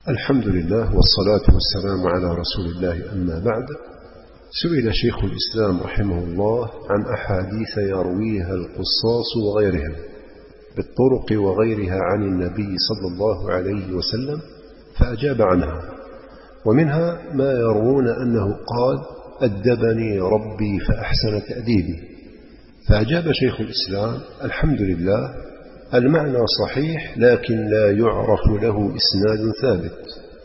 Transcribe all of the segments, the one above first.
الحمد لله والصلاة والسلام على رسول الله، أما بعد. سئل شيخ الإسلام رحمه الله عن أحاديث يرويها القصاص وغيرهم بالطرق وغيرها عن النبي صلى الله عليه وسلم، فأجاب عنها. ومنها ما يروون أنه قال: أدبني ربي فأحسن تأديبي. فأجاب شيخ الإسلام: الحمد لله، المعنى صحيح، لكن لا يعرف له إسناد ثابت.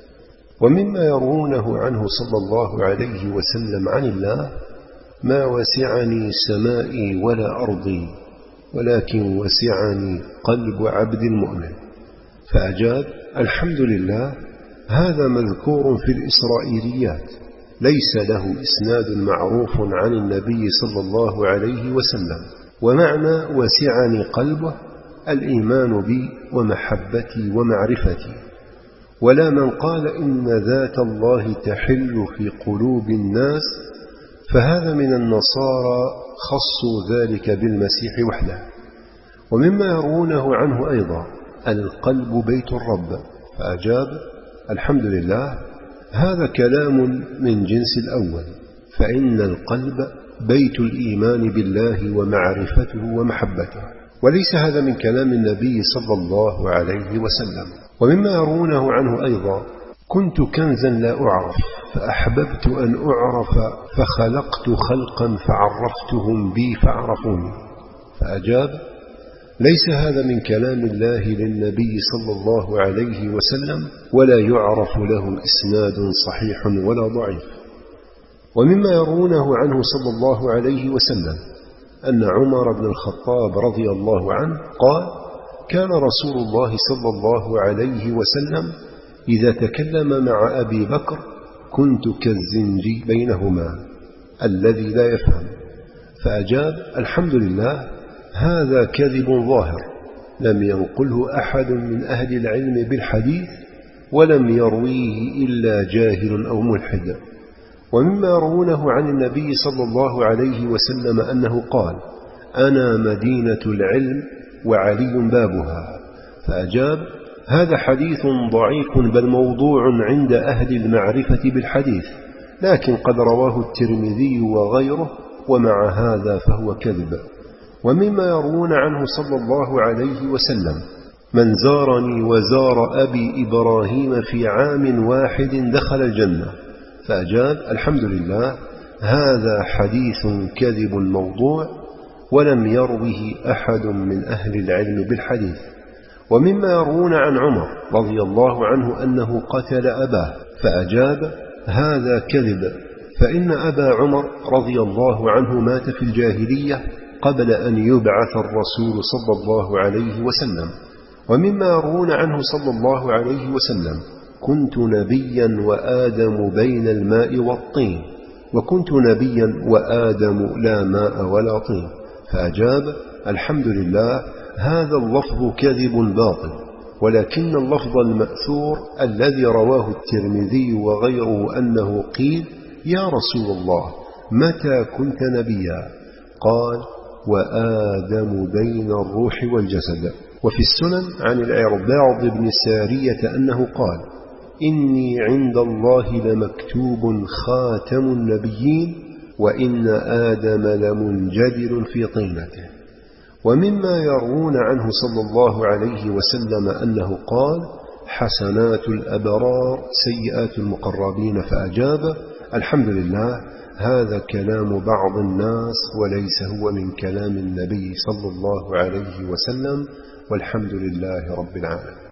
ومما يروونه عنه صلى الله عليه وسلم عن الله: ما وسعني سمائي ولا أرضي، ولكن وسعني قلب عبد المؤمن. فأجاب: الحمد لله، هذا مذكور في الإسرائيليات، ليس له إسناد معروف عن النبي صلى الله عليه وسلم. ومعنى وسعني قلبه الإيمان بي ومحبتي ومعرفتي. ولا من قال إن ذات الله تحل في قلوب الناس، فهذا من النصارى، خصوا ذلك بالمسيح وحده. ومما يرونه عنه أيضا: القلب بيت الرب. فأجاب: الحمد لله، هذا كلام من جنس الأول، فإن القلب بيت الإيمان بالله ومعرفته ومحبته، وليس هذا من كلام النبي صلى الله عليه وسلم. ومما يرونه عنه أيضا: كنت كنزا لا أعرف، فأحببت أن أعرف، فخلقت خلقا فعرفتهم بي فعرفوني. فأجاب: ليس هذا من كلام الله للنبي صلى الله عليه وسلم، ولا يعرف له إسناد صحيح ولا ضعيف. ومما يرونه عنه صلى الله عليه وسلم أن عمر بن الخطاب رضي الله عنه قال: كان رسول الله صلى الله عليه وسلم إذا تكلم مع أبي بكر كنت كالزنجي بينهما الذي لا يفهم. فأجاب: الحمد لله، هذا كذب ظاهر، لم ينقله أحد من أهل العلم بالحديث، ولم يرويه إلا جاهل أو ملحد. ومما يرونه عن النبي صلى الله عليه وسلم أنه قال: أنا مدينة العلم وعلي بابها. فأجاب: هذا حديث ضعيف، بل موضوع عند أهل المعرفة بالحديث، لكن قد رواه الترمذي وغيره، ومع هذا فهو كذب. ومما يرون عنه صلى الله عليه وسلم: من زارني وزار أبي إبراهيم في عام واحد دخل الجنة. فأجاب: الحمد لله، هذا حديث كذب موضوع، ولم يروه أحد من أهل العلم بالحديث. ومما يرون عن عمر رضي الله عنه أنه قتل أباه. فأجاب: هذا كذب، فإن أبا عمر رضي الله عنه مات في الجاهلية قبل أن يبعث الرسول صلى الله عليه وسلم. ومما يرون عنه صلى الله عليه وسلم: كنت نبيا وآدم بين الماء والطين، وكنت نبيا وآدم لا ماء ولا طين. فأجاب: الحمد لله، هذا اللفظ كذب باطل، ولكن اللفظ المأثور الذي رواه الترمذي وغيره أنه قيل: يا رسول الله، متى كنت نبيا؟ قال: وآدم بين الروح والجسد. وفي السنن عن العرباض بن سارية أنه قال: إني عند الله لمكتوب خاتم النبيين، وإن آدم لمنجدل في طينته. ومما يرون عنه صلى الله عليه وسلم أنه قال: حسنات الأبرار سيئات المقربين. فأجاب: الحمد لله، هذا كلام بعض الناس، وليس هو من كلام النبي صلى الله عليه وسلم، والحمد لله رب العالمين.